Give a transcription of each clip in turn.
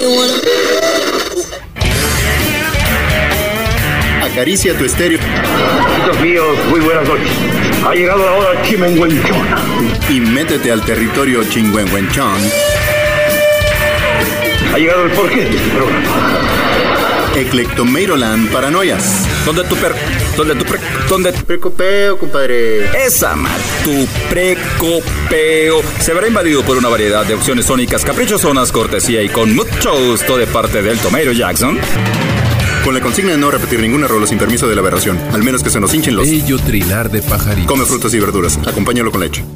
Acaricia tu estéreo. Amigos míos, muy buenas noches. Ha llegado la hora chimenguenchona. Y métete al territorio chingüengüenchón. Ha llegado el porqué de este programa. Eclectomeiroland Paranoias. ¿Dónde tu precopeo, compadre? Esa mal, tu precopeo se verá invadido por una variedad de opciones sónicas caprichosonas, cortesía y con mucho gusto de parte del Tomeiro Jackson. Con la consigna de no repetir ninguna rola sin permiso de la aberración, al menos que se nos hinchen los... Bello trinar de pajaritos. Come frutas y verduras, acompáñalo con leche.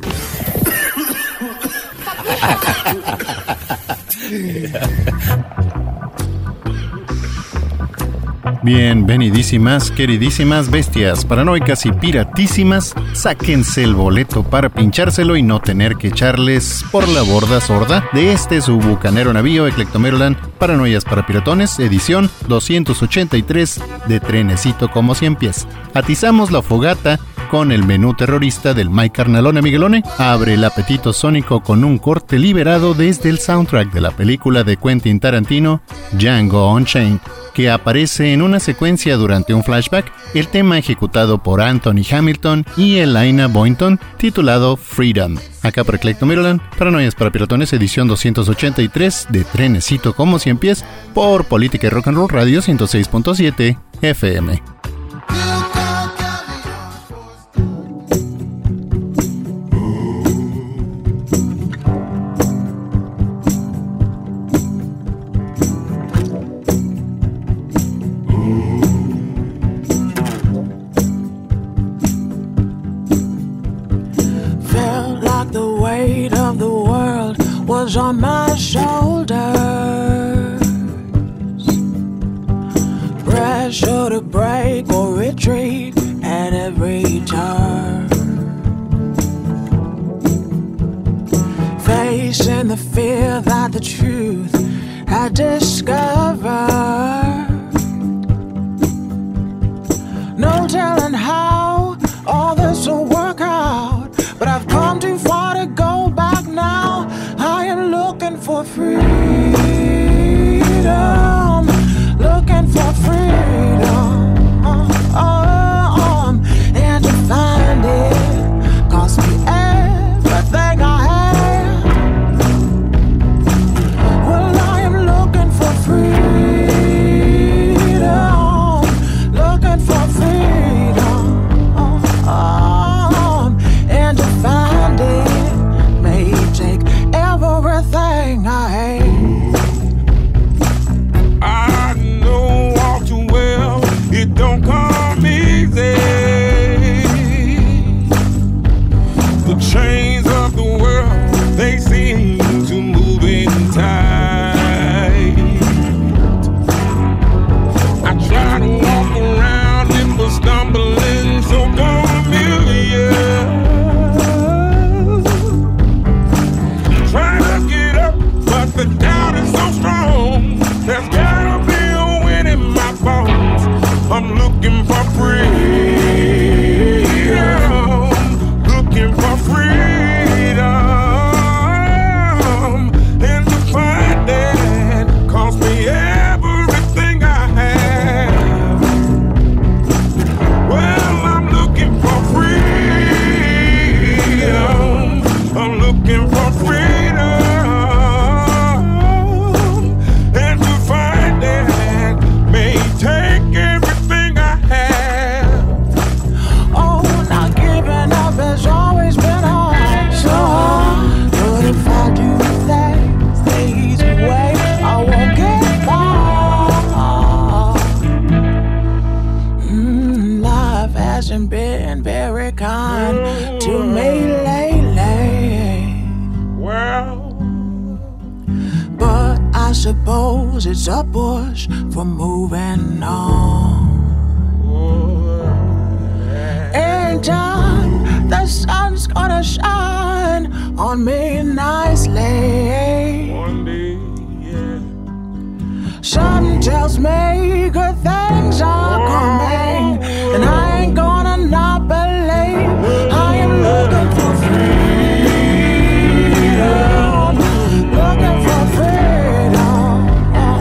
Bienvenidísimas, queridísimas bestias paranoicas y piratísimas, sáquense el boleto para pinchárselo y no tener que echarles por la borda sorda de este su bucanero navío Eclectomeiroland Paranoias para Piratones, edición 283 de Trenecito como 100 pies. Atizamos la fogata con el menú terrorista del Mike Carnalone Miguelone. Abre el apetito sónico con un corte liberado desde el soundtrack de la película de Quentin Tarantino, Django Unchained, que aparece en una secuencia durante un flashback, el tema ejecutado por Anthony Hamilton y Elena Boynton, titulado Freedom. Acá por Eclectomeiroland, Paranoias para Piratones, edición 283 de Trenecito como 100 pies, por Política y Rock and Roll Radio 106.7 FM. On my shoulders, pressure to break or retreat at every turn, facing the fear that the truth had discovered. No telling how all this will work out, but I've come too far to go back now. I am looking for freedom, looking for freedom, and to find it cost me everything I have. Well, I am looking for freedom, looking for freedom, and to find it may take everything I hate. I know all too well it don't come easy. The chains of the world, they seem to move in tight. I try to walk around and but stumbling so familiar. But the doubt is so strong, there's gotta be a wind in my bones. I'm looking for freedom, looking for freedom, and to find that cost me everything I have. Well, I'm looking for freedom, I'm looking for freedom. Take everything I have. Oh, not giving up has always been hard, so hard. But if I do things the easy way, I won't get far. Life hasn't been very kind to me lately. Well, but I suppose it's a push for moving on. In time, the sun's gonna shine on me nicely. one day, yeah. Something tells me good things are coming, and I ain't gonna not believe. I am looking for freedom, looking for freedom.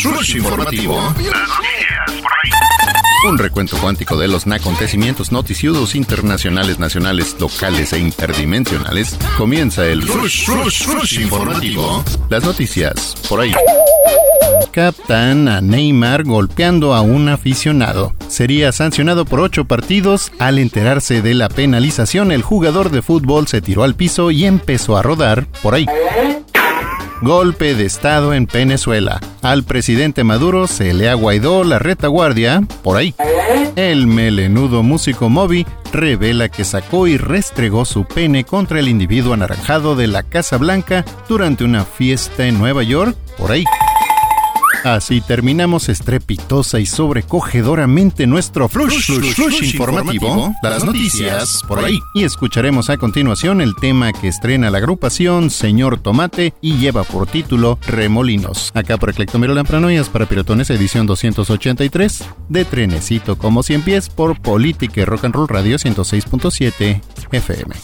Flush informativo. Un recuento cuántico de los acontecimientos noticiudos internacionales, nacionales, locales e interdimensionales. Comienza el Flush informativo. Las noticias por ahí. Captan a Neymar golpeando a un aficionado. Sería sancionado por 8 partidos. Al enterarse de la penalización, el jugador de fútbol se tiró al piso y empezó a rodar por ahí. Golpe de estado en Venezuela. Al presidente Maduro se le aguaidó la retaguardia por ahí. El melenudo músico Moby revela que sacó y restregó su pene contra el individuo anaranjado de la Casa Blanca durante una fiesta en Nueva York por ahí. Así terminamos estrepitosa y sobrecogedoramente nuestro Flush informativo, las noticias por ahí. Y escucharemos a continuación el tema que estrena la agrupación Señor Tomate y lleva por título Remolinos. Acá por Eclectomero Paranoias para Piratones, edición 283, de trenecito como 100 pies por Política y Rock and Roll Radio 106.7 FM.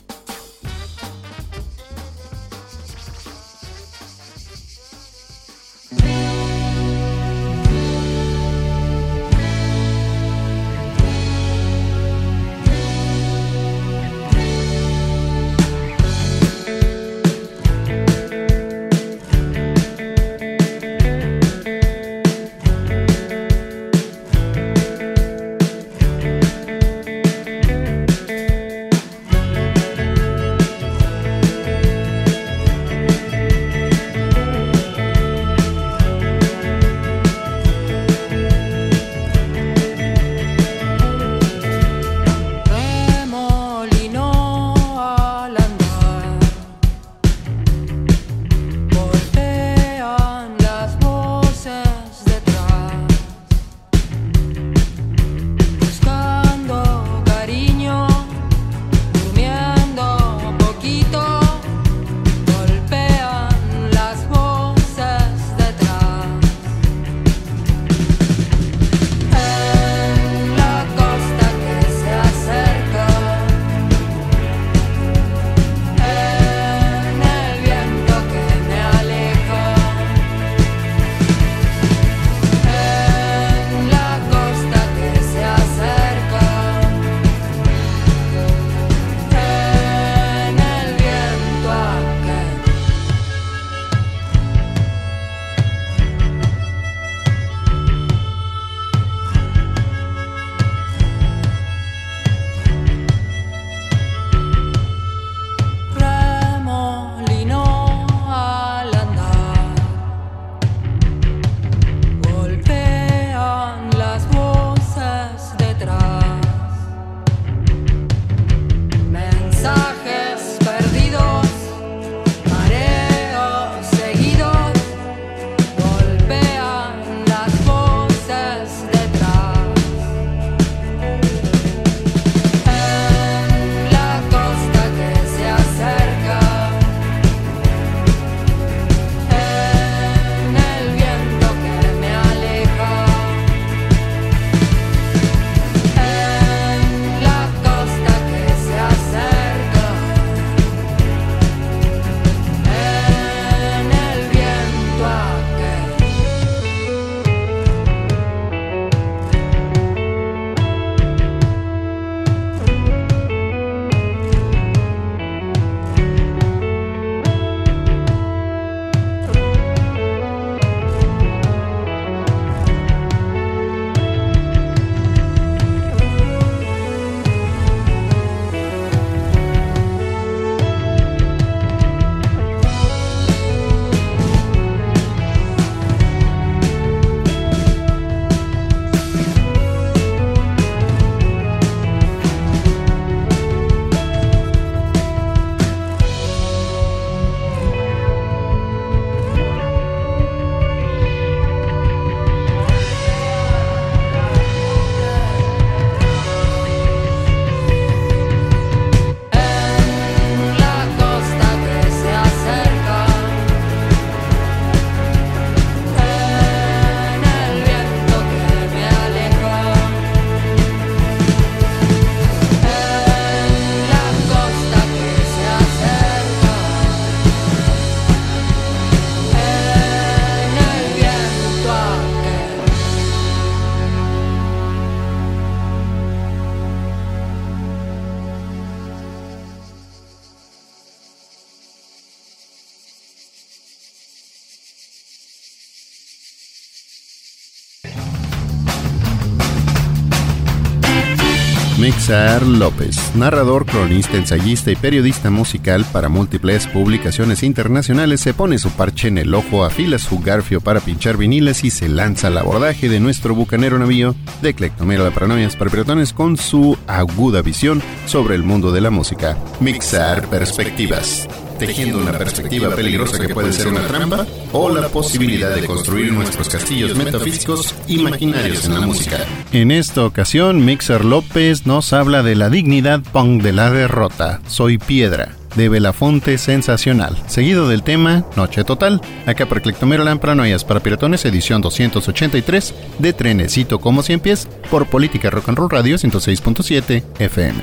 Mixar López, narrador, cronista, ensayista y periodista musical para múltiples publicaciones internacionales, se pone su parche en el ojo, afila su garfio para pinchar viniles y se lanza al abordaje de nuestro bucanero navío de Clectomero de Paranoias para Piratones con su aguda visión sobre el mundo de la música. Mixar Perspectivas, tejiendo una perspectiva peligrosa que puede ser una trampa o la posibilidad de construir nuestros castillos metafísicos imaginarios en la música. En esta ocasión, Mixar López nos habla de la dignidad punk de la derrota, Soy Piedra, de Belafonte Sensacional, seguido del tema Noche Total, acá por Clectomeroland Paranoias para Piratones, edición 283 de Trenecito como 100 pies, por Política Rock and Roll Radio 106.7 FM.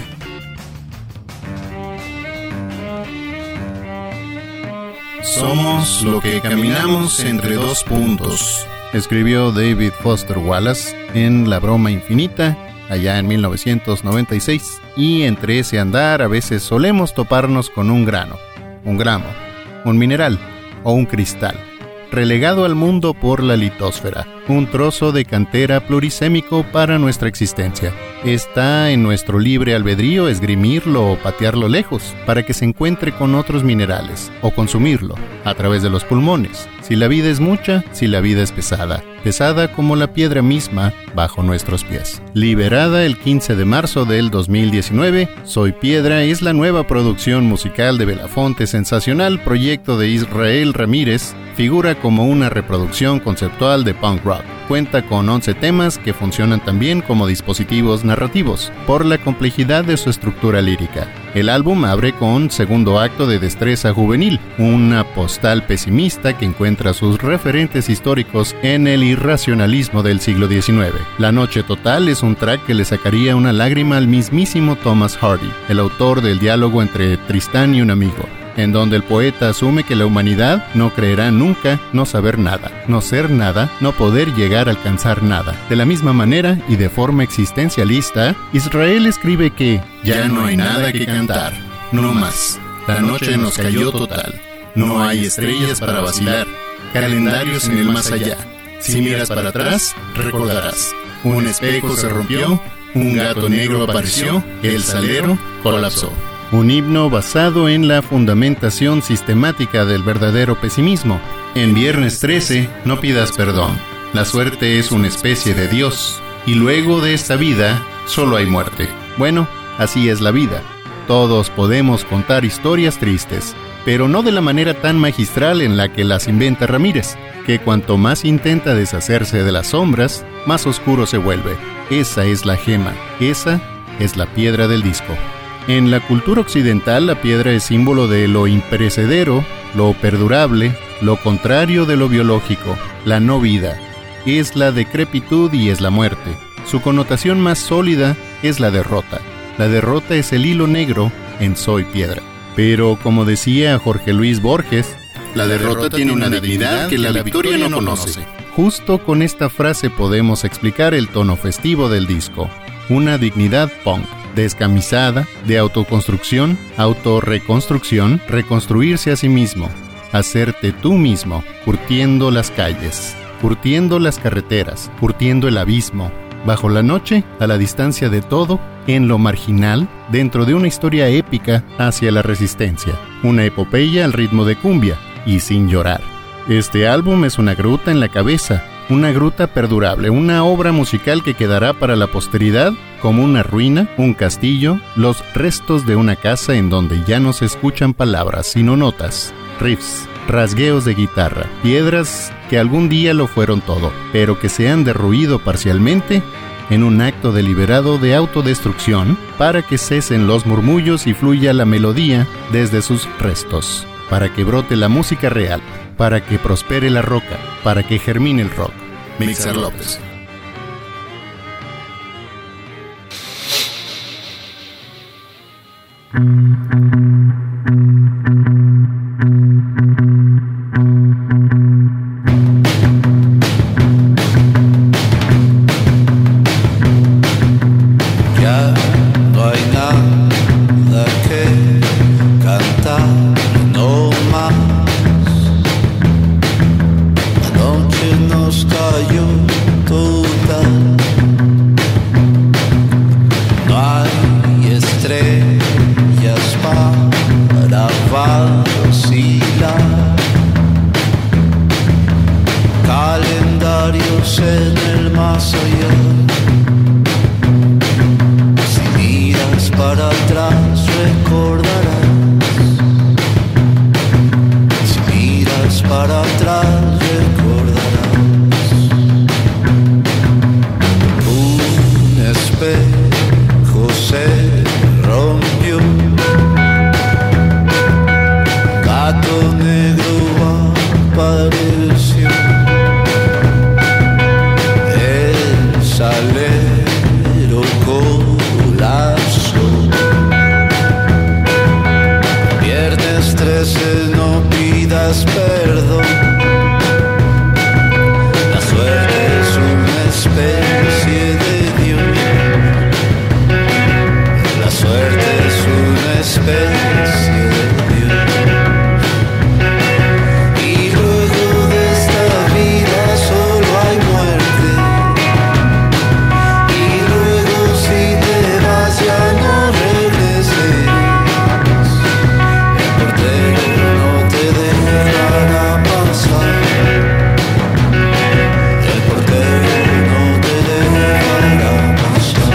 Somos lo que caminamos entre dos puntos, escribió David Foster Wallace en La Broma Infinita, allá en 1996, y entre ese andar a veces solemos toparnos con un grano, un gramo, un mineral o un cristal, relegado al mundo por la litósfera, un trozo de cantera plurisémico para nuestra existencia. Está en nuestro libre albedrío esgrimirlo o patearlo lejos para que se encuentre con otros minerales, o consumirlo a través de los pulmones, si la vida es mucha, si la vida es pesada, pesada como la piedra misma bajo nuestros pies. Liberada el 15 de marzo del 2019, Soy Piedra es la nueva producción musical de Belafonte Sensacional, proyecto de Israel Ramírez. Figura como una reproducción conceptual de punk rock. Cuenta con 11 temas que funcionan también como dispositivos narrativos, por la complejidad de su estructura lírica. El álbum abre con Segundo Acto de Destreza Juvenil, una postal pesimista que encuentra sus referentes históricos en el irracionalismo del siglo XIX. La Noche Total es un track que le sacaría una lágrima al mismísimo Thomas Hardy, el autor del diálogo entre Tristán y un amigo, en donde el poeta asume que la humanidad no creerá nunca no saber nada, no ser nada, no poder llegar a alcanzar nada. De la misma manera y de forma existencialista, Israel escribe que ya no hay nada que cantar, no más. La noche nos cayó total, no hay estrellas para vacilar, calendarios en el más allá. Si miras para atrás, recordarás. Un espejo se rompió, un gato negro apareció, el salero colapsó. Un himno basado en la fundamentación sistemática del verdadero pesimismo. En Viernes 13, no pidas perdón. La suerte es una especie de Dios, y luego de esta vida, solo hay muerte. Bueno, así es la vida. Todos podemos contar historias tristes, pero no de la manera tan magistral en la que las inventa Ramírez, que cuanto más intenta deshacerse de las sombras, más oscuro se vuelve. Esa es la gema, esa es la piedra del disco. En la cultura occidental, la piedra es símbolo de lo imperecedero, lo perdurable, lo contrario de lo biológico, la no vida. Es la decrepitud y es la muerte. Su connotación más sólida es la derrota. La derrota es el hilo negro en Soy Piedra. Pero, como decía Jorge Luis Borges, la derrota tiene una dignidad que la victoria no conoce. Justo con esta frase podemos explicar el tono festivo del disco. Una dignidad punk, descamisada, de autoconstrucción, autorreconstrucción, reconstruirse a sí mismo, hacerte tú mismo, curtiendo las calles, curtiendo las carreteras, curtiendo el abismo, bajo la noche, a la distancia de todo, en lo marginal, dentro de una historia épica hacia la resistencia, una epopeya al ritmo de cumbia, y sin llorar. Este álbum es una gruta en la cabeza, una gruta perdurable, una obra musical que quedará para la posteridad como una ruina, un castillo, los restos de una casa en donde ya no se escuchan palabras sino notas, riffs, rasgueos de guitarra, piedras que algún día lo fueron todo, pero que se han derruido parcialmente en un acto deliberado de autodestrucción para que cesen los murmullos y fluya la melodía desde sus restos, para que brote la música real, para que prospere la roca, para que germine el rock. Mixar López. Ya no hay nada que cantar, no más. La noche nos cayó total. No hay estrellas para vacilar, calendarios en el más allá. Si miras para atrás recordarás, si miras para atrás recordarás. Un espejo se rompió, gato negro apareció, el salero colapsó. Viernes 13, no pidas perdón, la suerte es una especie de Dios, la suerte es una especie de Dios. Y luego de esta vida solo hay muerte, y luego si te vas ya no regreses, el portero no te dejará pasar, el portero no te dejará pasar.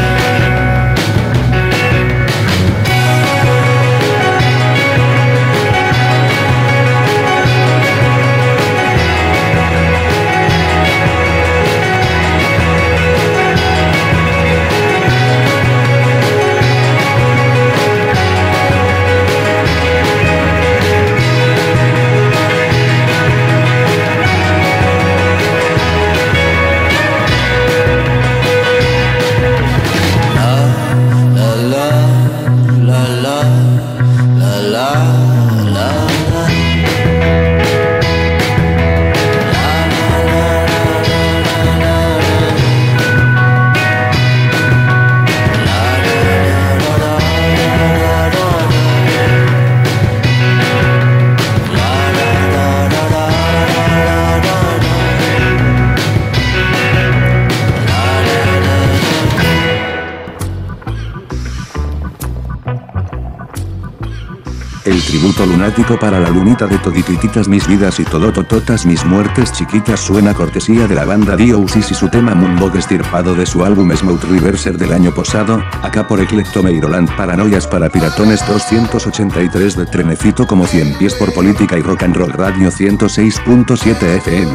El tributo lunático para la lunita de toditititas mis vidas y todotototas mis muertes chiquitas suena cortesía de la banda Diousis y su tema Moonbog estirpado de su álbum Smooth Reverser del año pasado, acá por Eclectomeiroland Paranoias para Piratones 283 de Trenecito como 100 pies por Política y Rock and Roll Radio 106.7 FM.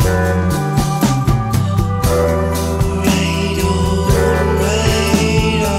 Right on, right on.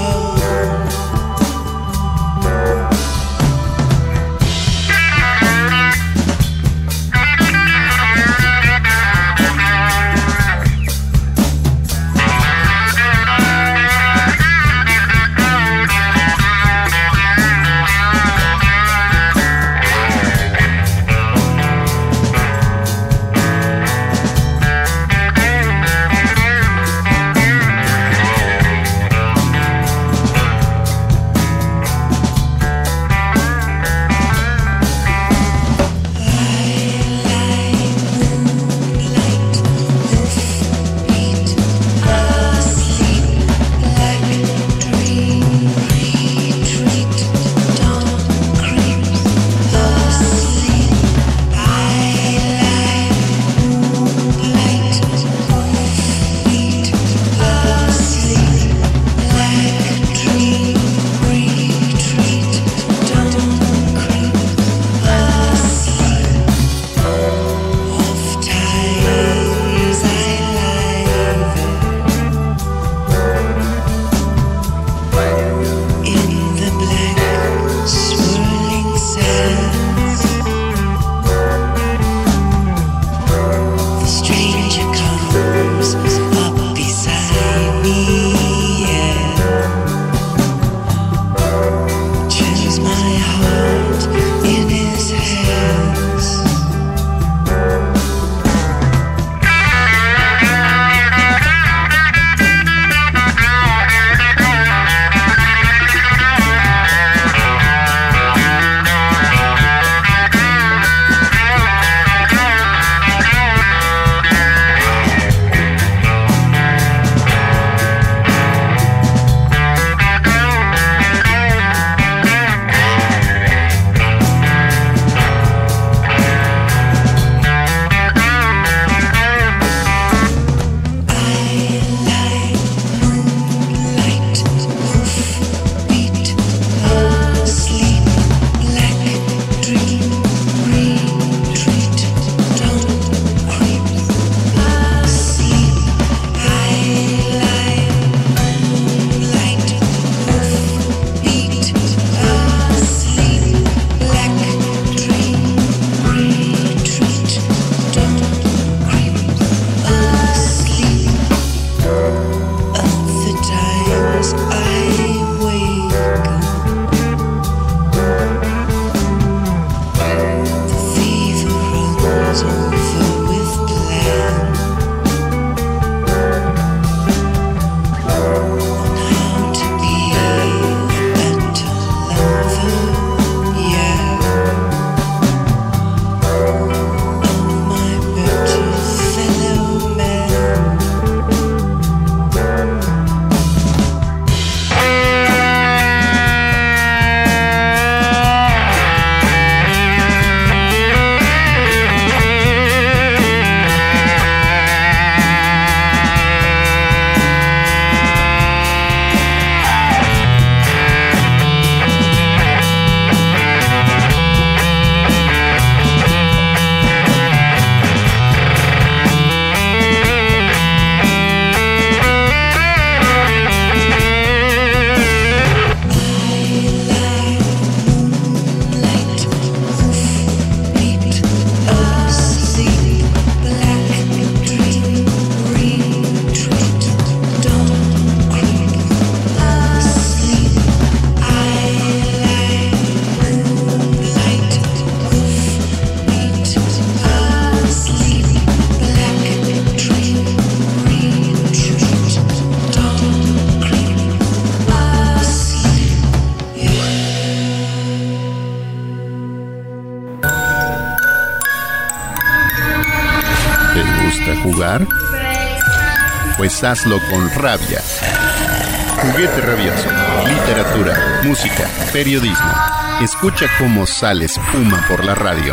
jugar? Pues hazlo con rabia. Juguete Rabioso. Literatura, música, periodismo. Escucha cómo sale espuma por la radio.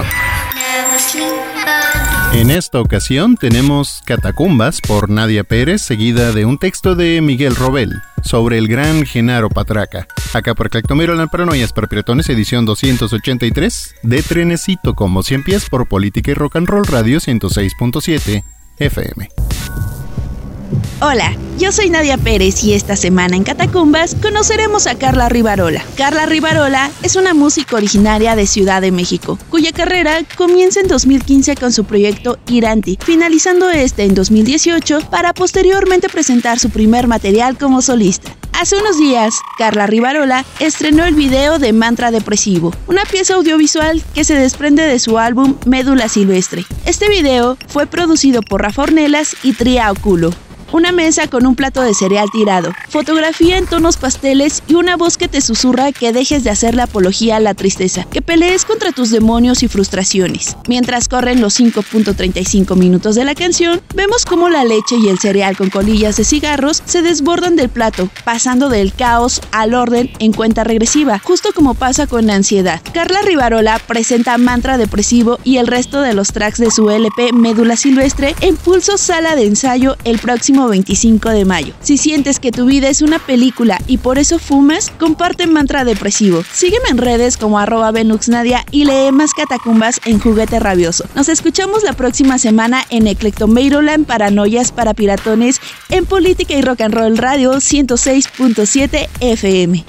En esta ocasión tenemos Catacumbas por Nadia Pérez, seguida de un texto de Miguel Robel sobre el gran Genaro Patraca. Acá por Eclectomeroland, Paranoias para Piratones, edición 283, de trenecito como 100 pies por Política y Rock and Roll Radio 106.7 FM. Hola, yo soy Nadia Pérez y esta semana en Catacumbas conoceremos a Carla Rivarola. Carla Rivarola es una música originaria de Ciudad de México, cuya carrera comienza en 2015 con su proyecto Iranti, finalizando este en 2018 para posteriormente presentar su primer material como solista. Hace unos días, Carla Rivarola estrenó el video de Mantra Depresivo, una pieza audiovisual que se desprende de su álbum Médula Silvestre. Este video fue producido por Rafa Ornelas y Tria Oculo. Una mesa con un plato de cereal tirado, fotografía en tonos pasteles y una voz que te susurra que dejes de hacer la apología a la tristeza, que pelees contra tus demonios y frustraciones. Mientras corren los 5.35 minutos de la canción, vemos cómo la leche y el cereal con colillas de cigarros se desbordan del plato, pasando del caos al orden en cuenta regresiva, justo como pasa con Ansiedad. Carla Rivarola presenta Mantra Depresivo y el resto de los tracks de su LP Médula Silvestre en Pulso Sala de Ensayo el próximo 25 de mayo. Si sientes que tu vida es una película y por eso fumas, comparte Mantra Depresivo. Sígueme en redes como @VenuxNadia y lee más Catacumbas en Juguete Rabioso. Nos escuchamos la próxima semana en Eclectomeroland, Paranoias para Piratones, en Política y Rock and Roll Radio 106.7 FM.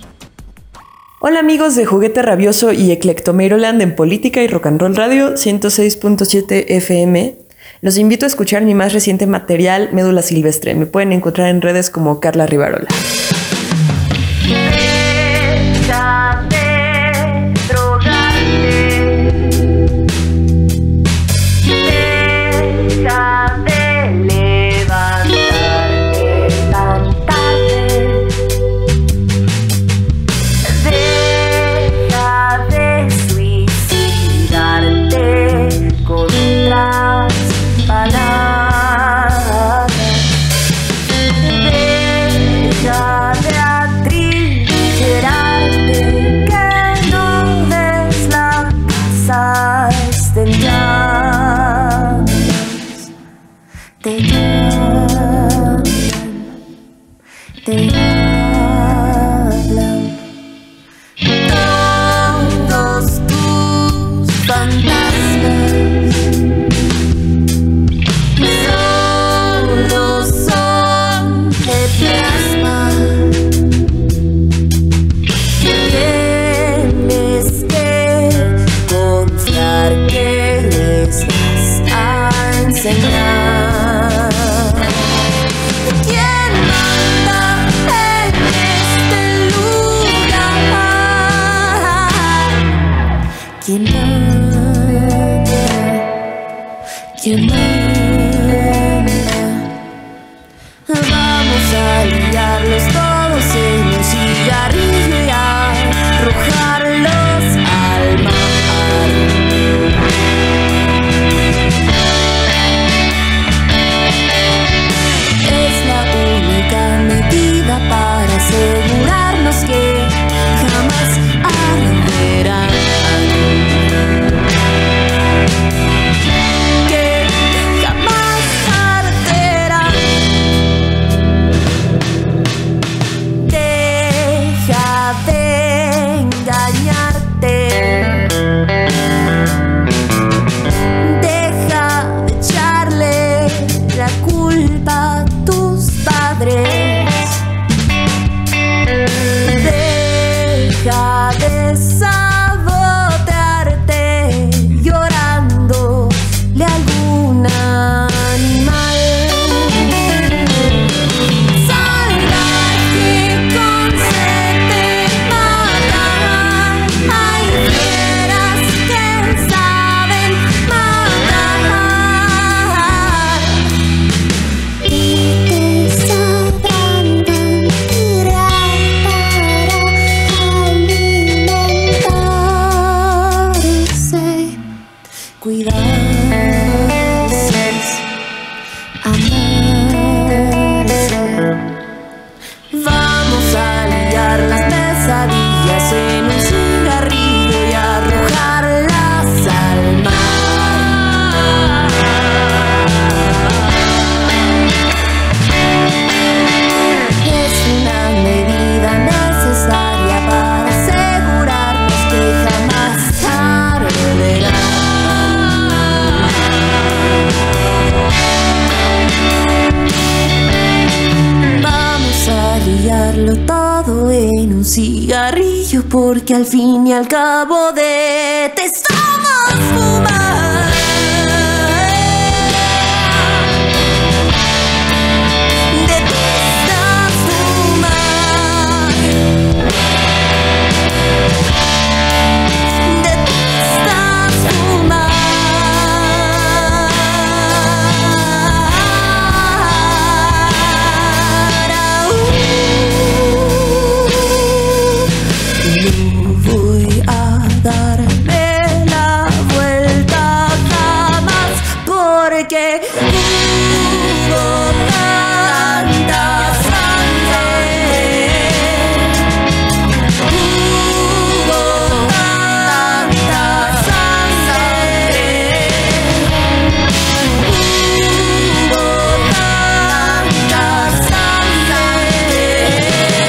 Hola amigos de Juguete Rabioso y Eclectomeroland en Política y Rock and Roll Radio 106.7 FM. Los invito a escuchar mi más reciente material, Médula Silvestre. Me pueden encontrar en redes como Carla Rivarola. ¿Quién manda te manda. Vamos a liarlos todos en un cigarrillo y a arrojarlos al mar. Es la única medida para asegurarnos que jamás arderán. Que jamás arderán. Deja de engañarte. Deja de echarle la culpa a tus padres. Deja de sabotearte llorándole a algún animal. Salvaje con sed te mata. Hay fieras que saben matar y te sabrán tirar para alimentarse, cuidarse, amarse. Vamos a liar las pesadillas en un cigarrillo y arrojarlas al mar. Es una medida necesaria para asegurarnos que jamás arderán. Vamos a liarlo todo en un cigarrillo porque al fin y al cabo detestamos fumar. Detestas fumar. Detestas fumar. No voy a darme la vuelta jamás porque hubo tanta sangre. Hubo tanta sangre. Hubo tanta sangre.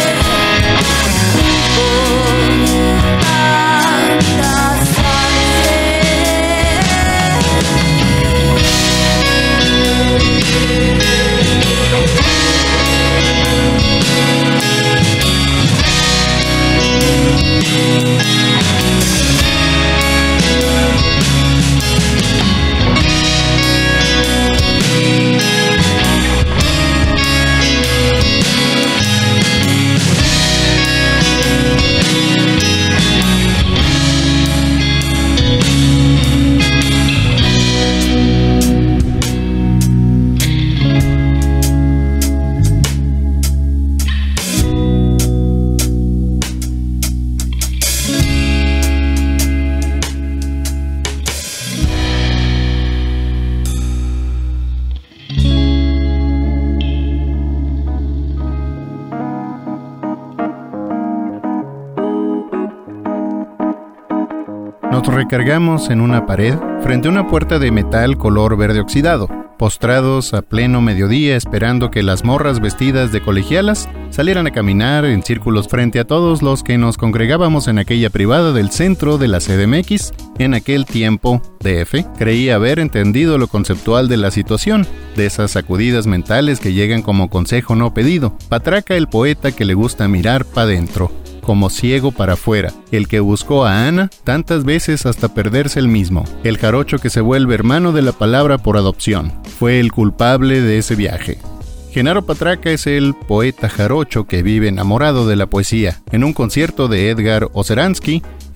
Nos recargamos en una pared frente a una puerta de metal color verde oxidado, postrados a pleno mediodía esperando que las morras vestidas de colegialas salieran a caminar en círculos frente a todos los que nos congregábamos en aquella privada del centro de la CDMX. En aquel tiempo, DF creía haber entendido lo conceptual de la situación, de esas sacudidas mentales que llegan como consejo no pedido. Patraca, el poeta que le gusta mirar pa' dentro, como ciego para afuera, el que buscó a Ana tantas veces hasta perderse el mismo, el jarocho que se vuelve hermano de la palabra por adopción, fue el culpable de ese viaje. Genaro Patraca es el poeta jarocho que vive enamorado de la poesía. En un concierto de Edgar Oceransky,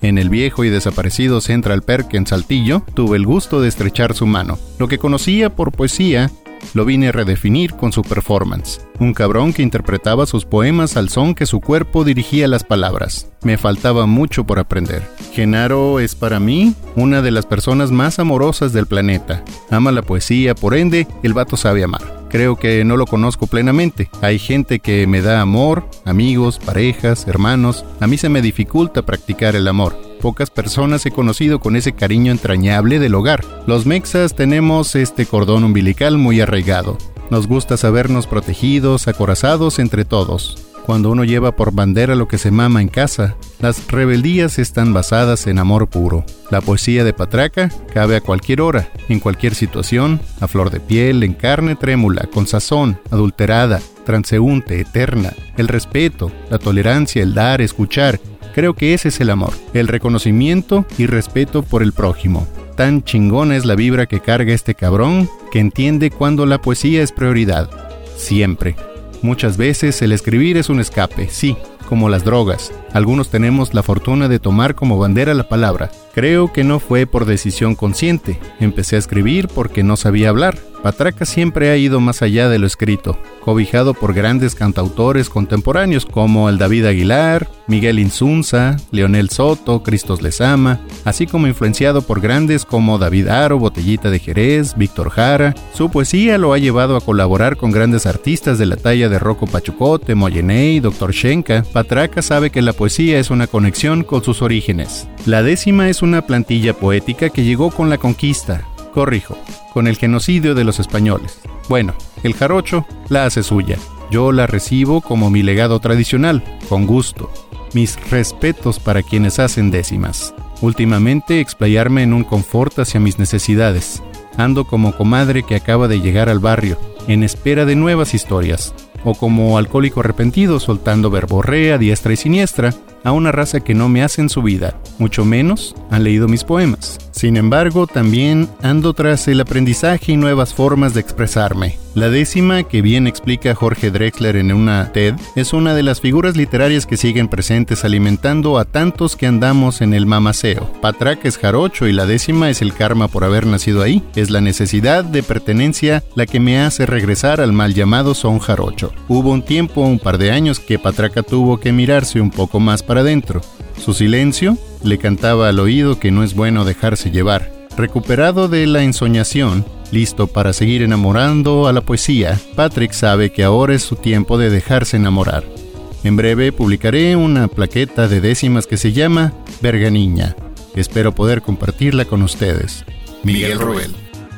En el viejo y desaparecido Central Perk en Saltillo, tuve el gusto de estrechar su mano. Lo que conocía por poesía, lo vine a redefinir con su performance. Un cabrón que interpretaba sus poemas al son que su cuerpo dirigía las palabras. Me faltaba mucho por aprender. Genaro es para mí una de las personas más amorosas del planeta. Ama la poesía, por ende, el vato sabe amar. Creo que no lo conozco plenamente. Hay gente que me da amor, amigos, parejas, hermanos. A mí se me dificulta practicar el amor. Pocas personas he conocido con ese cariño entrañable del hogar. Los mexas tenemos este cordón umbilical muy arraigado. Nos gusta sabernos protegidos, acorazados entre todos. Cuando uno lleva por bandera lo que se mama en casa, las rebeldías están basadas en amor puro. La poesía de Patraca cabe a cualquier hora, en cualquier situación, a flor de piel, en carne trémula, con sazón, adulterada, transeúnte, eterna. El respeto, la tolerancia, el dar, escuchar. Creo que ese es el amor, el reconocimiento y respeto por el prójimo. Tan chingona es la vibra que carga este cabrón que entiende cuando la poesía es prioridad. Siempre. Muchas veces el escribir es un escape, sí, como las drogas. Algunos tenemos la fortuna de tomar como bandera la palabra. Creo que no fue por decisión consciente. Empecé a escribir porque no sabía hablar. Patraca siempre ha ido más allá de lo escrito, cobijado por grandes cantautores contemporáneos como el David Aguilar, Miguel Insunza, Leonel Soto, Cristos Lezama, así como influenciado por grandes como David Aro, Botellita de Jerez, Víctor Jara. Su poesía lo ha llevado a colaborar con grandes artistas de la talla de Rocco Pachucote, Moyeney, Dr. Shenka. Patraca sabe que la poesía es una conexión con sus orígenes. La décima es una plantilla poética que llegó con la conquista. Corrijo, con el genocidio de los españoles. Bueno, el jarocho la hace suya. Yo la recibo como mi legado tradicional, con gusto. Mis respetos para quienes hacen décimas. Últimamente explayarme en un confort hacia mis necesidades. Ando como comadre que acaba de llegar al barrio, en espera de nuevas historias. O como alcohólico arrepentido soltando verborrea diestra y siniestra a una raza que no me hace en su vida, mucho menos han leído mis poemas. Sin embargo, también ando tras el aprendizaje y nuevas formas de expresarme. La décima, que bien explica Jorge Drexler en una TED, es una de las figuras literarias que siguen presentes alimentando a tantos que andamos en el mamaceo. Patraca es jarocho y la décima es el karma por haber nacido ahí. Es la necesidad de pertenencia la que me hace regresar al mal llamado son jarocho. Hubo un tiempo, un par de años, que Patraca tuvo que mirarse un poco más para adentro. Su silencio le cantaba al oído que no es bueno dejarse llevar. Recuperado de la ensoñación, listo para seguir enamorando a la poesía, Patrick sabe que ahora es su tiempo de dejarse enamorar. En breve publicaré una plaqueta de décimas que se llama Verga Niña. Espero poder compartirla con ustedes. Miguel Roel.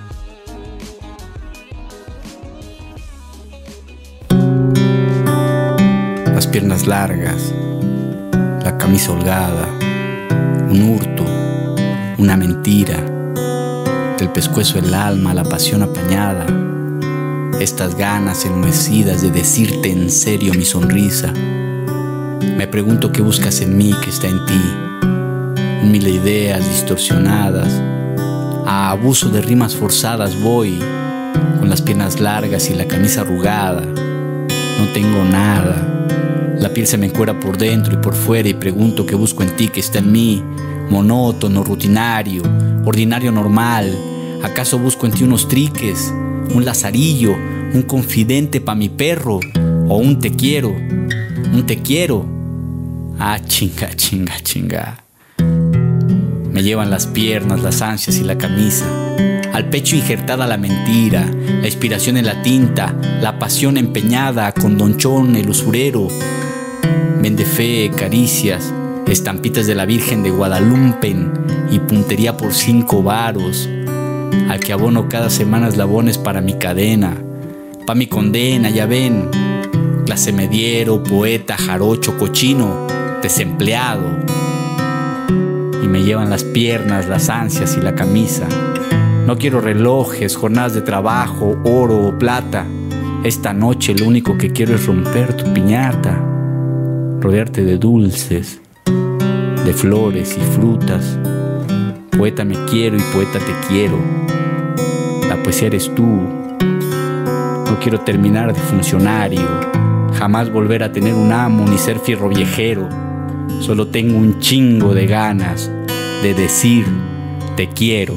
Las piernas largas, la camisa holgada, un hurto, una mentira, del pescuezo el alma, la pasión apañada, estas ganas enmohecidas de decirte en serio mi sonrisa. Me pregunto qué buscas en mí que está en ti, en mil ideas distorsionadas, a abuso de rimas forzadas voy, con las piernas largas y la camisa arrugada, no tengo nada. La piel se me encuera por dentro y por fuera y pregunto qué busco en ti que está en mí, monótono, rutinario, ordinario, normal. ¿Acaso busco en ti unos triques, un lazarillo, un confidente pa' mi perro o un te quiero? Un te quiero. Ah, chinga, chinga, chinga. Me llevan las piernas, las ansias y la camisa. Al pecho injertada la mentira, la inspiración en la tinta, la pasión empeñada con Don Chon el usurero. Vende fe, caricias, estampitas de la Virgen de Guadalupe y puntería por 5 varos. Al que abono cada semana eslabones para mi cadena, pa' mi condena, ya ven. Clase mediero, poeta, jarocho, cochino, desempleado. Y me llevan las piernas, las ansias y la camisa. No quiero relojes, jornadas de trabajo, oro o plata. Esta noche lo único que quiero es romper tu piñata, rodearte de dulces, de flores y frutas. Poeta me quiero y poeta te quiero. La poesía eres tú. No quiero terminar de funcionario, jamás volver a tener un amo ni ser fierro viejero. Solo tengo un chingo de ganas de decir te quiero.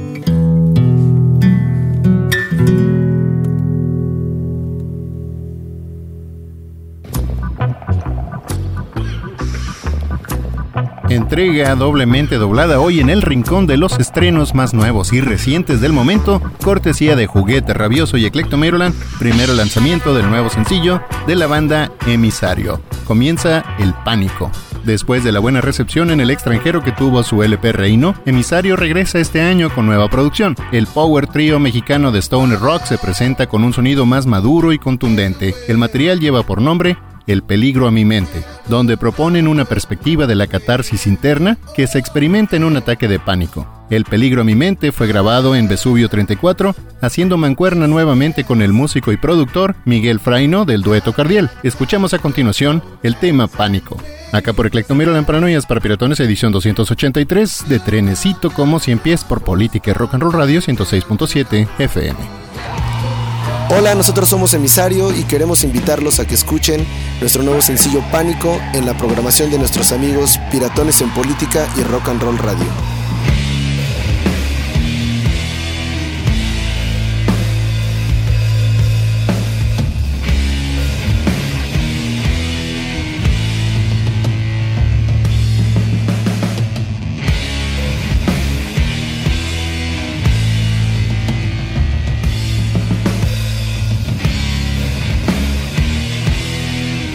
Entrega doblemente doblada hoy en el rincón de los estrenos más nuevos y recientes del momento, cortesía de Juguete Rabioso y Eclectomeroland, primero lanzamiento del nuevo sencillo de la banda Emisario. Comienza El Pánico. Después de la buena recepción en el extranjero que tuvo su LP Reino, Emisario regresa este año con nueva producción. El power trío mexicano de stoner rock se presenta con un sonido más maduro y contundente. El material lleva por nombre El peligro a mi mente, donde proponen una perspectiva de la catarsis interna que se experimenta en un ataque de pánico. El peligro a mi mente fue grabado en Vesubio 34, haciendo mancuerna nuevamente con el músico y productor Miguel Fraino del dueto Cardiel. Escuchamos a continuación el tema Pánico. Acá por Eclectomeroland Paranoias para Piratones, edición 283, de trenecito como 100 pies por Política y Rock and Roll Radio 106.7 FM. Hola, nosotros somos Emisario y queremos invitarlos a que escuchen nuestro nuevo sencillo Pánico en la programación de nuestros amigos Piratones en Política y Rock and Roll Radio.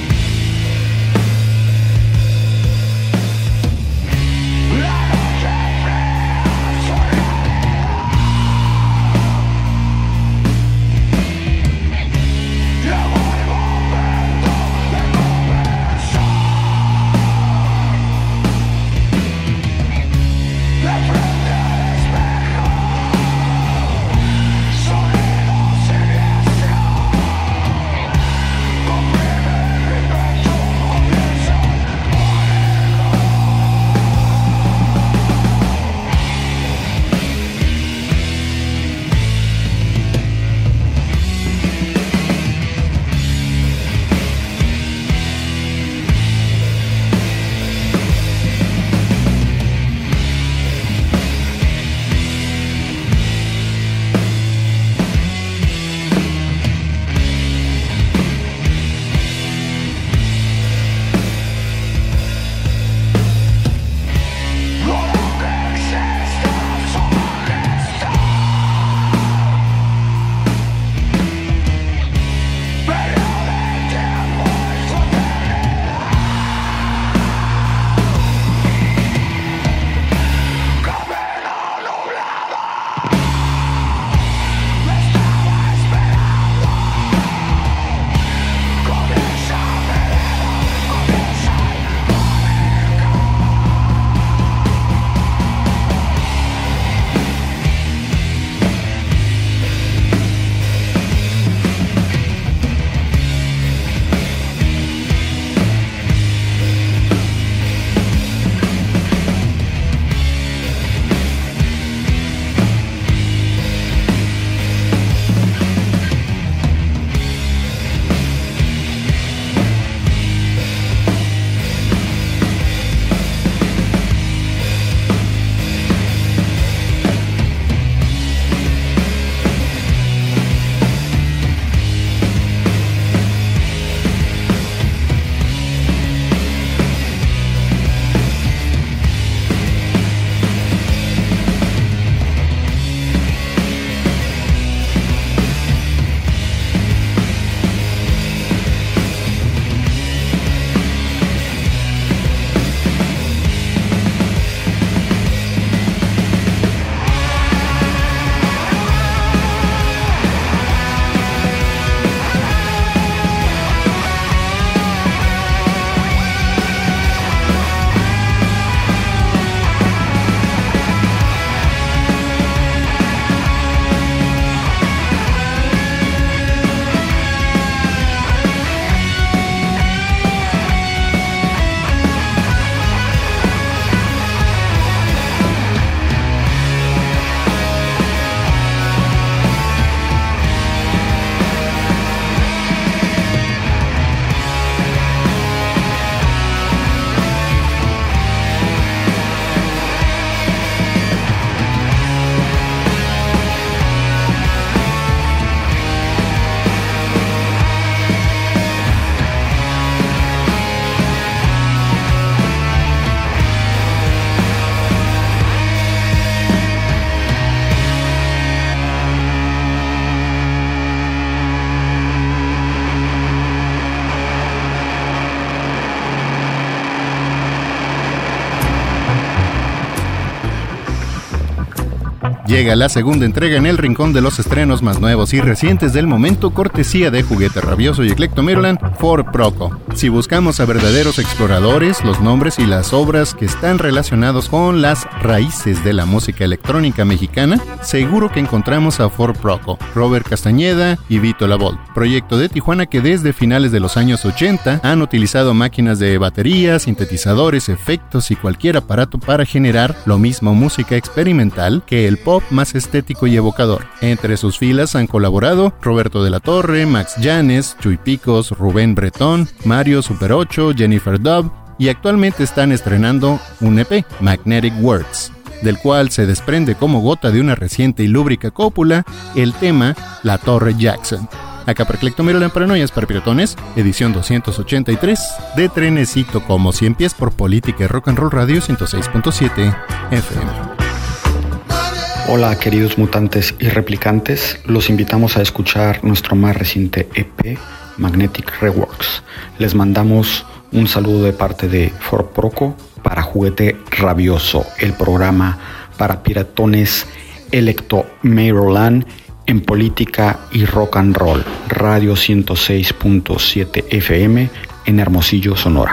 Try Llega la segunda entrega en el rincón de los estrenos más nuevos y recientes del momento, cortesía de Juguete Rabioso y Eclectomeroland, For Proco. Si buscamos a verdaderos exploradores, los nombres y las obras que están relacionados con las raíces de la música electrónica mexicana, seguro que encontramos a For Proco, Robert Castañeda y Vito Lavold, proyecto de Tijuana que desde finales de los años 80 han utilizado máquinas de batería, sintetizadores, efectos y cualquier aparato para generar lo mismo música experimental que el pop más estético y evocador. Entre sus filas han colaborado Roberto de la Torre, Max Llanes, Chuy Picos, Rubén Bretón, Mario Super 8, Jennifer Dove, y actualmente están estrenando un EP, Magnetic Words, del cual se desprende como gota de una reciente y lúbrica cópula el tema La Torre Jackson. Acá para Eclectomeroland, Paranoias para Piratones, edición 283 de Trenecito como 100 pies por Política y Rock and Roll Radio 106.7 FM. Hola queridos mutantes y replicantes, los invitamos a escuchar nuestro más reciente EP, Magnetic Reworks. Les mandamos un saludo de parte de For Proco para Juguete Rabioso, el programa para piratones Eclectomeroland en Política y Rock and Roll, Radio 106.7 FM en Hermosillo, Sonora.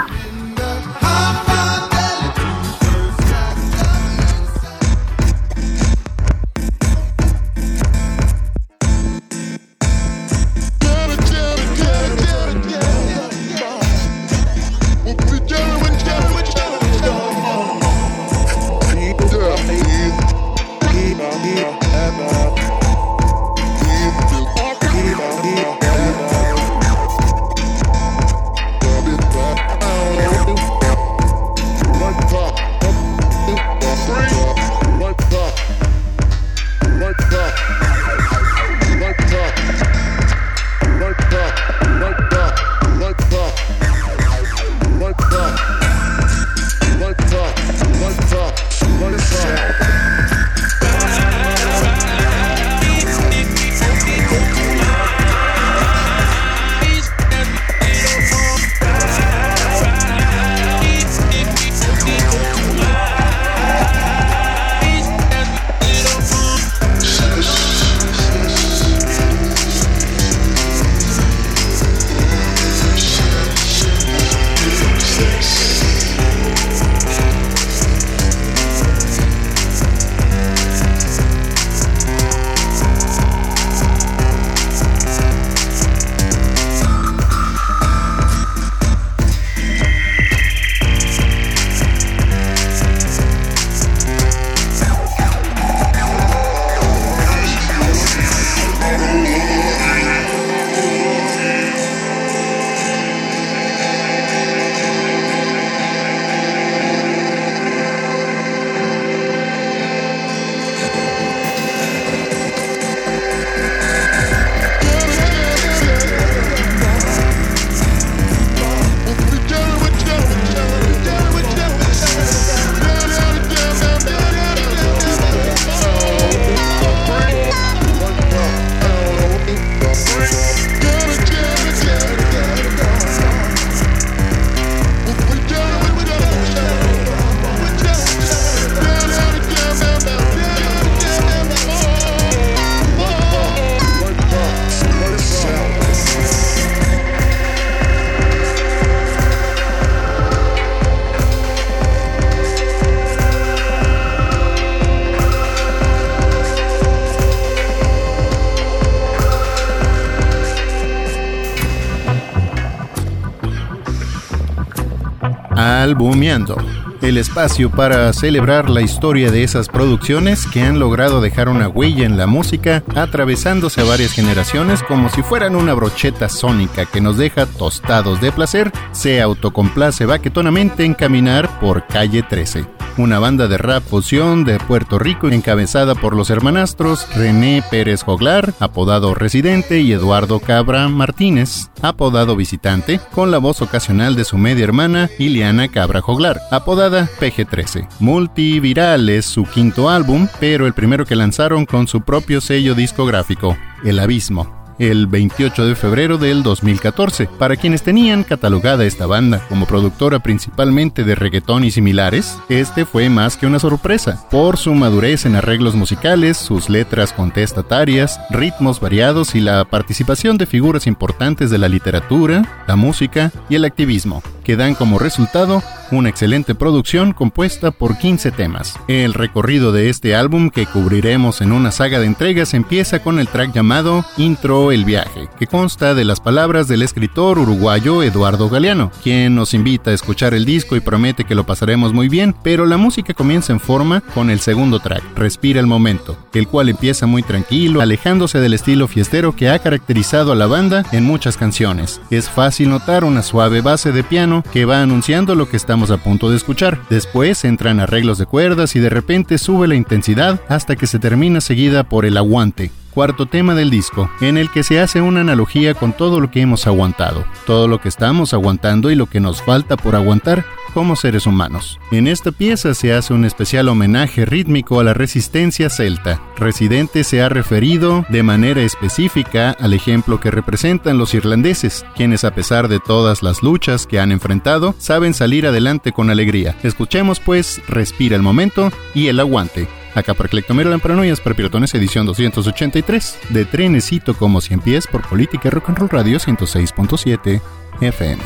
Albumeando, el espacio para celebrar la historia de esas producciones que han logrado dejar una huella en la música, atravesándose a varias generaciones como si fueran una brocheta sónica que nos deja tostados de placer. Se autocomplace baquetonamente en caminar por Calle 13, una banda de rap fusión de Puerto Rico encabezada por los hermanastros René Pérez Joglar, apodado Residente, y Eduardo Cabra Martínez, apodado Visitante, con la voz ocasional de su media hermana Ileana Cabra Joglar, apodada PG-13. Multiviral es su quinto álbum, pero el primero que lanzaron con su propio sello discográfico, El Abismo. el 28 de febrero del 2014. Para quienes tenían catalogada esta banda como productora principalmente de reggaetón y similares, este fue más que una sorpresa, por su madurez en arreglos musicales, sus letras contestatarias, ritmos variados y la participación de figuras importantes de la literatura, la música y el activismo, que dan como resultado una excelente producción compuesta por 15 temas. El recorrido de este álbum, que cubriremos en una saga de entregas, empieza con el track llamado Intro El Viaje, que consta de las palabras del escritor uruguayo Eduardo Galeano, quien nos invita a escuchar el disco y promete que lo pasaremos muy bien, pero la música comienza en forma con el segundo track, Respira el Momento, el cual empieza muy tranquilo, alejándose del estilo fiestero que ha caracterizado a la banda en muchas canciones. Es fácil notar una suave base de piano que va anunciando lo que estamos a punto de escuchar. Después entran arreglos de cuerdas y de repente sube la intensidad hasta que se termina seguida por el aguante, cuarto tema del disco, en el que se hace una analogía con todo lo que hemos aguantado, todo lo que estamos aguantando y lo que nos falta por aguantar como seres humanos. En esta pieza se hace un especial homenaje rítmico a la resistencia celta. Residente se ha referido de manera específica al ejemplo que representan los irlandeses, quienes a pesar de todas las luchas que han enfrentado, saben salir adelante con alegría. Escuchemos pues Respira el Momento y El Aguante. Acá por Eclectomeroland Paranoias para Piratones, edición 283, de Trenecito como 100 pies por Política y Rock and Roll Radio 106.7 FM.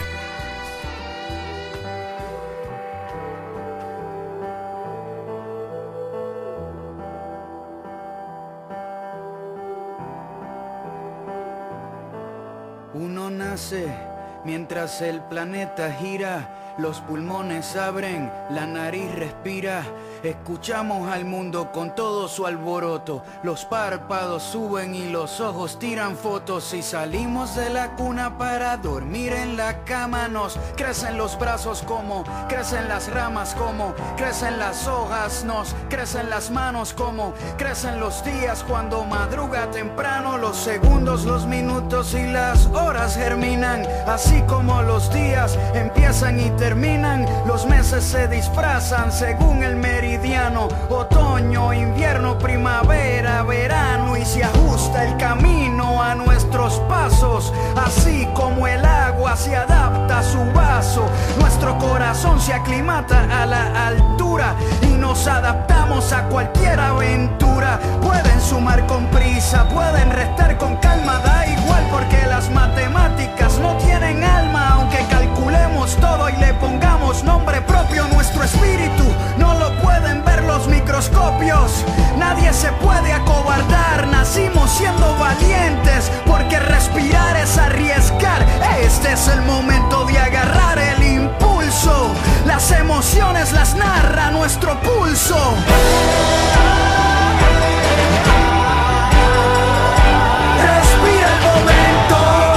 Uno nace mientras el planeta gira. Los pulmones abren, la nariz respira. Escuchamos al mundo con todo su alboroto. Los párpados suben y los ojos tiran fotos. Y salimos de la cuna para dormir en la cama. Nos crecen los brazos como crecen las ramas, como crecen las hojas. Nos crecen las manos como crecen los días. Cuando madruga temprano, los segundos, los minutos y las horas germinan. Así como los días empiezan y terminan, los meses se disfrazan según el meridiano. Otoño, invierno, primavera, verano. Y se ajusta el camino a nuestros pasos. Así como el agua se adapta a su vaso, nuestro corazón se aclimata a la altura y nos adaptamos a cualquier aventura. Pueden sumar con prisa, pueden restar con calma, da igual porque las matemáticas no tienen alma. Aunque calculemos todo y le pongamos nombre propio, nuestro espíritu no lo pueden ver los microscopios. Nadie se puede acobardar, nacimos siendo valientes, porque respirar es arriesgar. Este es el momento de agarrar el impulso. Las emociones las narra nuestro pulso. Respira el momento.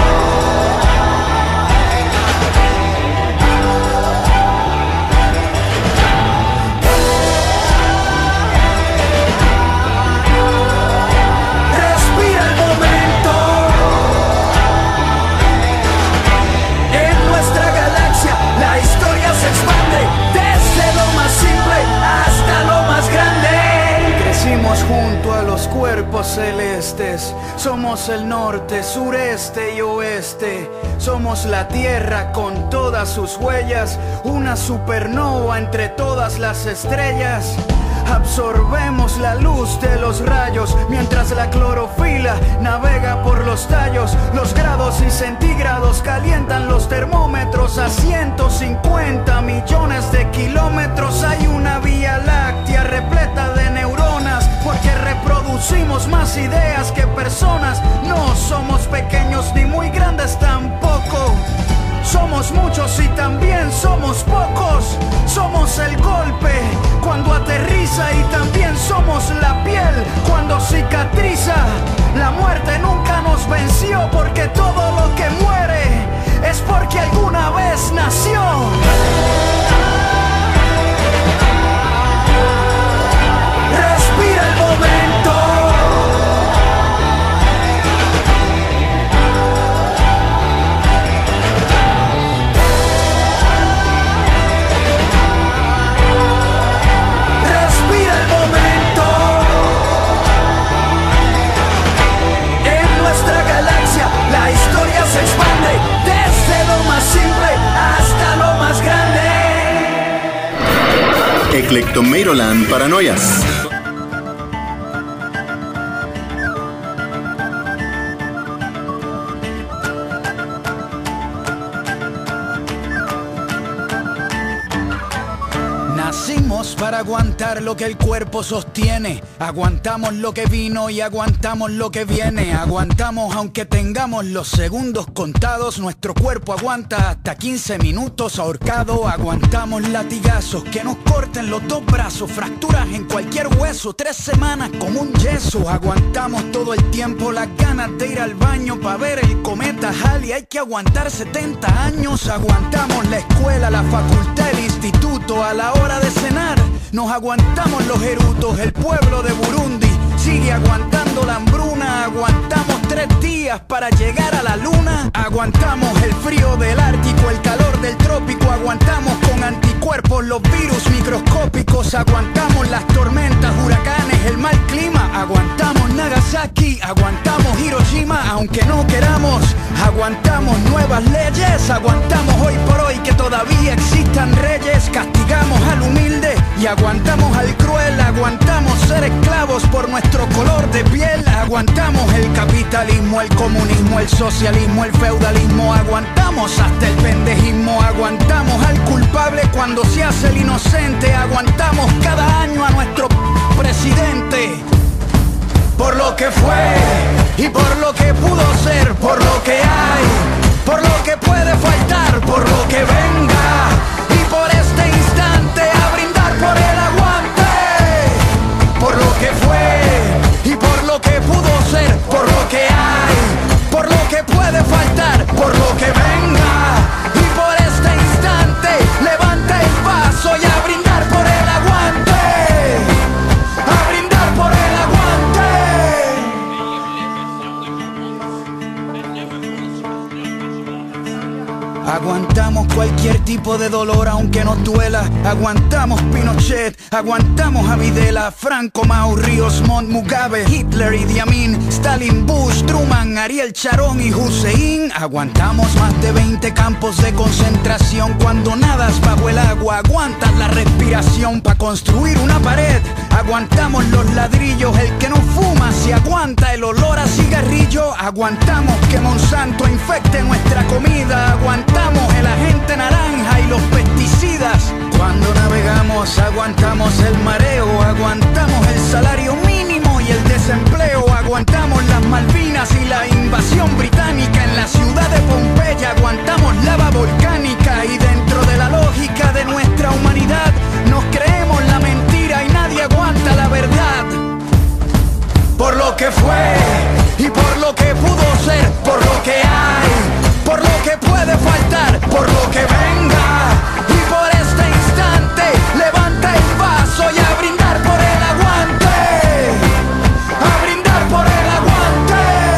Junto a los cuerpos celestes, somos el norte, sureste y oeste. Somos la tierra con todas sus huellas, una supernova entre todas las estrellas. Absorbemos la luz de los rayos mientras la clorofila navega por los tallos. Los grados y centígrados calientan los termómetros a 150 millones de kilómetros. Hay una vía láctea repleta de neuronas, porque reproducimos más ideas que personas. No somos pequeños ni muy grandes tampoco. Somos muchos y también somos pocos. Somos el golpe cuando aterriza y también somos la piel cuando cicatriza. La muerte nunca nos venció, porque todo lo que muere es porque alguna vez nació. Respira el momento. Respira el momento. Eclectomeiroland Paranoias. Nacimos para aguantar lo que el cuerpo sostiene. Aguantamos lo que vino y aguantamos lo que viene. Aguantamos aunque tengamos los segundos contados. Nuestro cuerpo aguanta hasta 15 minutos ahorcado. Aguantamos latigazos que nos corten los dos brazos. Fracturas en cualquier hueso, 3 semanas como un yeso. Aguantamos todo el tiempo las ganas de ir al baño para ver el cometa Halley. Hay que aguantar 70 años. Aguantamos la escuela, la facultad, el instituto. A la hora de cenar nos aguantamos los erutos. El pueblo de Burundi sigue aguantando la hambruna. Aguantamos 3 días para llegar a la luna. Aguantamos el frío del Ártico, el calor del trópico. Aguantamos con anticuerpos los virus microscópicos. Aguantamos las tormentas, huracanes, el mal clima. Aguantamos Nagasaki, aguantamos Hiroshima. Aunque no queramos, aguantamos nuevas leyes. Aguantamos hoy por hoy que todavía existan reyes. Castigamos al humilde y aguantamos al cruel. Aguantamos ser esclavos por nuestro color de piel. Aguantamos el capitalismo, el comunismo, el socialismo, el feudalismo. Aguantamos hasta el pendejismo. Aguantamos al culpable cuando se hace el inocente. Aguantamos cada año a nuestro presidente. Por lo que fue y por lo que pudo ser, por lo que hay, por lo que puede faltar, por lo que venga y por este instante a brindar por el aguante. Por lo que fue y por lo que pudo ser, por lo que hay, por lo que puede faltar, por lo que venga y por este instante levanta el vaso y a brindar por el aguante. A brindar por el aguante. Aguantamos cualquier tipo de dolor aunque nos duela. Aguantamos Pinochet, aguantamos a Videla, Franco, Mao, Ríos Montt, Mugabe, Hitler, Idi Amin, Stalin, Bush, Truman, Ariel Sharon y Hussein. Aguantamos más de 20 campos de concentración. Cuando nadas bajo el agua aguantas la respiración para construir una pared. Aguantamos los ladrillos, el que no fuma si aguanta el olor a cigarrillo. Aguantamos que Monsanto infecte nuestra comida. Aguantamos el agente naranja y los pesticidas. Cuando navegamos aguantamos el mareo. Aguantamos el salario mínimo y el desempleo. Aguantamos las Malvinas y la invasión británica en la ciudad de Pompeya. Aguantamos lava volcánica y dentro de la lógica de nuestra humanidad nos creemos la mentira y nadie aguanta la verdad. Por lo que fue y por lo que pudo ser, por lo que hay, por lo que puede faltar, por lo que venga y por este instante levanta el vaso y a brindar por el aguante. A brindar por el aguante.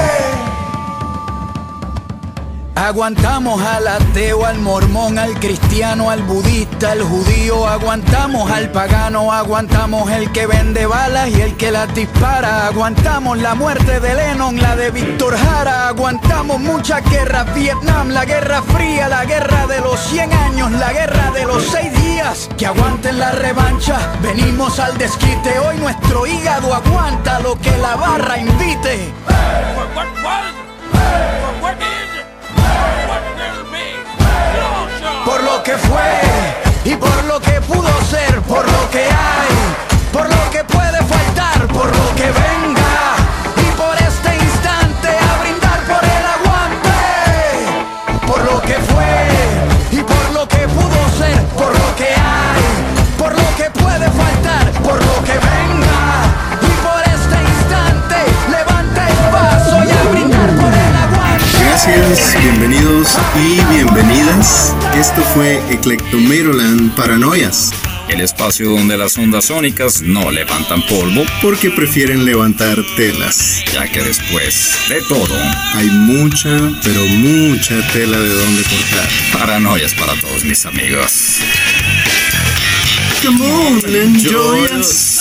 Aguantamos al ateo, al mormón, al cristiano, al budista, al judío. Aguantamos al pagano, aguantamos el que vende balas y el que las dispara. Aguantamos la muerte de Lennon, la de Víctor Jara. Aguantamos muchas guerras, Vietnam, la Guerra Fría, la guerra de los 100 años, la guerra de los 6 días. Que aguanten la revancha, venimos al desquite. Hoy nuestro hígado aguanta lo que la barra invite. Por lo que fue y por lo que pudo ser, por lo que hay, por lo que puede faltar, por lo que venga y por este instante a brindar por el aguante. Por lo que fue y por lo que pudo ser, por lo que hay, por lo que puede faltar, por lo que venga y por este instante levanta el vaso y a brindar por el aguante. Gracias, bienvenidos y bienvenidas. Esto fue Eclectomeiroland Paranoias. El espacio donde las ondas sónicas no levantan polvo porque prefieren levantar telas. Ya que después de todo hay mucha, pero mucha tela de donde cortar. Paranoias para todos mis amigos. Come on, enjoy us.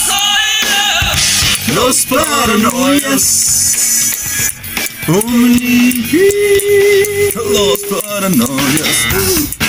Los paranoias. Los paranoias.